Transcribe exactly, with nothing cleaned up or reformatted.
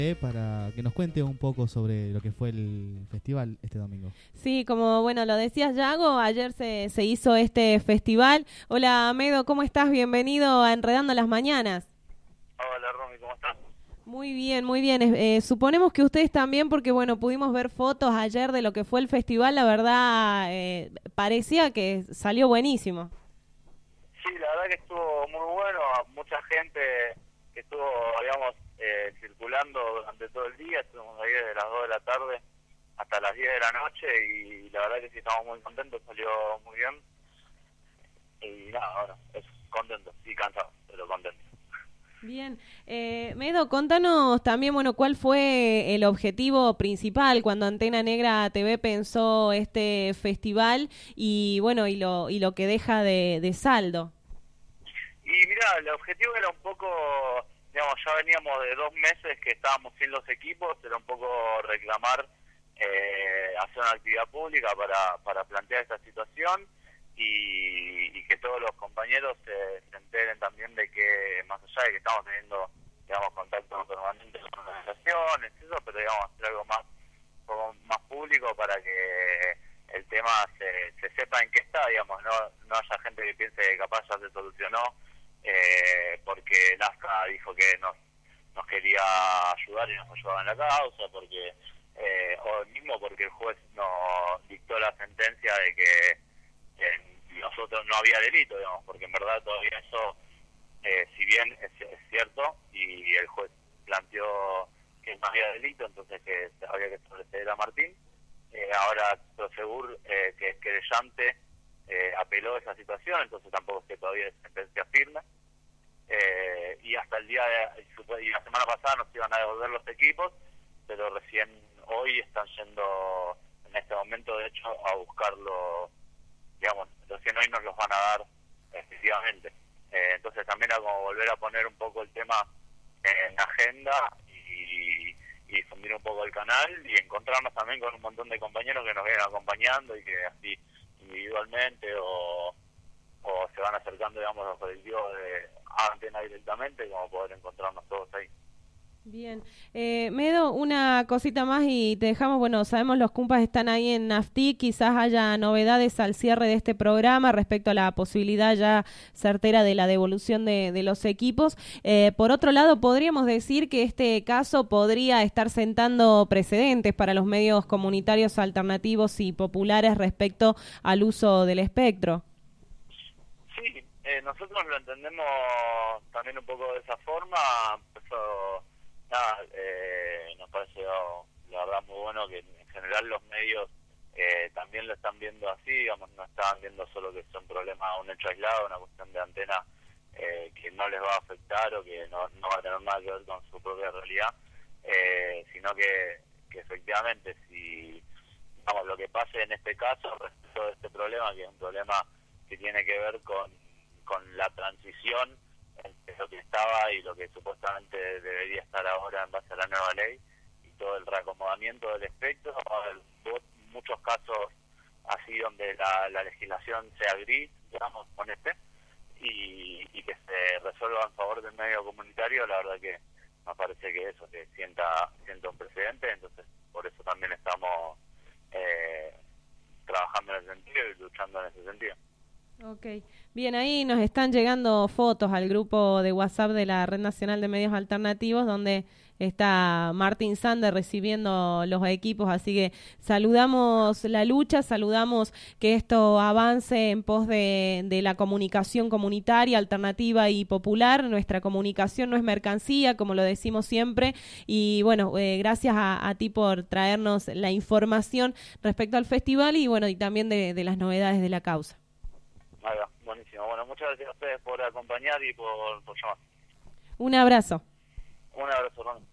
eh, para que nos cuente un poco sobre lo que fue el festival este domingo. Sí, como bueno lo decías, Yago, ayer se, se hizo este festival. Hola, Medo, ¿cómo estás? Bienvenido a Enredando las Mañanas. Hola, Romy, ¿cómo estás? Muy bien, muy bien. Eh, suponemos que ustedes también, porque bueno, pudimos ver fotos ayer de lo que fue el festival. La verdad, eh, parecía que salió buenísimo. Sí, la verdad que estuvo muy bueno. Mucha gente que estuvo, digamos, eh, circulando durante todo el día. Estuvimos ahí desde las dos de la tarde hasta las diez de la noche y la verdad que sí estamos muy contentos, salió muy bien. Y nada, ahora es contento, sí cansado, pero contento. Bien, eh, Medo, contanos también, bueno, cuál fue el objetivo principal cuando Antena Negra T V pensó este festival y bueno, y lo y lo que deja de, de saldo. Y mira, el objetivo era un poco, digamos, ya veníamos de dos meses que estábamos sin los equipos, era un poco reclamar eh, hacer una actividad pública para, para plantear esta situación y, y que todos los compañeros se, se enteren también de que, más allá de que estamos teniendo, digamos, contacto permanente con organizaciones, eso, pero digamos, hacer algo más, un poco más público para que el tema se, se sepa en qué está, digamos, no, no haya gente que piense que capaz ya se solucionó, eh, porque Nazca dijo que nos, nos quería ayudar y nos ayudaba en la causa, porque eh, o mismo porque el juez nos dictó la sentencia de que eh, nosotros no había delito, digamos, porque en verdad todavía eso, eh, si bien es, es cierto, y el juez planteó que no había delito, entonces que había que sobreseer a Martín, eh, ahora Prosegur, eh, que es querellante, eh, apeló esa situación, entonces tampoco es que todavía es sentencia firme, eh, y hasta el día de, y la semana pasada nos iban a devolver los equipos, pero recién hoy están yendo, en este momento de hecho, a buscarlo, digamos, recién hoy nos los van a dar efectivamente. Eh, entonces también era como volver a poner un poco el tema en agenda y, y difundir un poco el canal y encontrarnos también con un montón de compañeros que nos vienen acompañando y que así individualmente o, o se van acercando, digamos, los colectivos de Antena directamente, como poder encontrarnos todos ahí. Bien, eh, Medo, una cosita más y te dejamos, bueno, sabemos los cumpas están ahí en NAFTIC, quizás haya novedades al cierre de este programa respecto a la posibilidad ya certera de la devolución de, de los equipos. Eh, por otro lado, podríamos decir que este caso podría estar sentando precedentes para los medios comunitarios alternativos y populares respecto al uso del espectro. Sí, eh, nosotros lo entendemos también un poco de esa forma, eso... Nada, eh, nos pareció la verdad muy bueno que en general los medios eh, también lo están viendo así, digamos, no estaban viendo solo que es un problema, un hecho aislado, una cuestión de Antena eh, que no les va a afectar o que no, no va a tener nada que ver con su propia realidad, eh, sino que, que efectivamente si, digamos, lo que pase en este caso respecto de este problema, que es un problema que tiene que ver con, con la transición entre lo que estaba y lo que supuestamente debería estar ahora en base a la nueva ley y todo el reacomodamiento del espectro, muchos casos así donde la, la legislación sea gris, digamos, con este, y, y que se resuelva en favor del medio comunitario, la verdad que me parece que eso, que sienta, sienta un precedente, entonces por eso también estamos eh, trabajando en ese sentido y luchando en ese sentido. Ok, bien, ahí nos están llegando fotos al grupo de WhatsApp de la Red Nacional de Medios Alternativos donde está Martín Sander recibiendo los equipos, así que saludamos la lucha, saludamos que esto avance en pos de, de la comunicación comunitaria, alternativa y popular. Nuestra comunicación no es mercancía, como lo decimos siempre, y bueno, eh, gracias a, a ti por traernos la información respecto al festival y bueno, y también de, de las novedades de la causa. Ahí va, buenísimo. Bueno, muchas gracias a ustedes por acompañar y por, por llamar. Un abrazo. Un abrazo, Ron.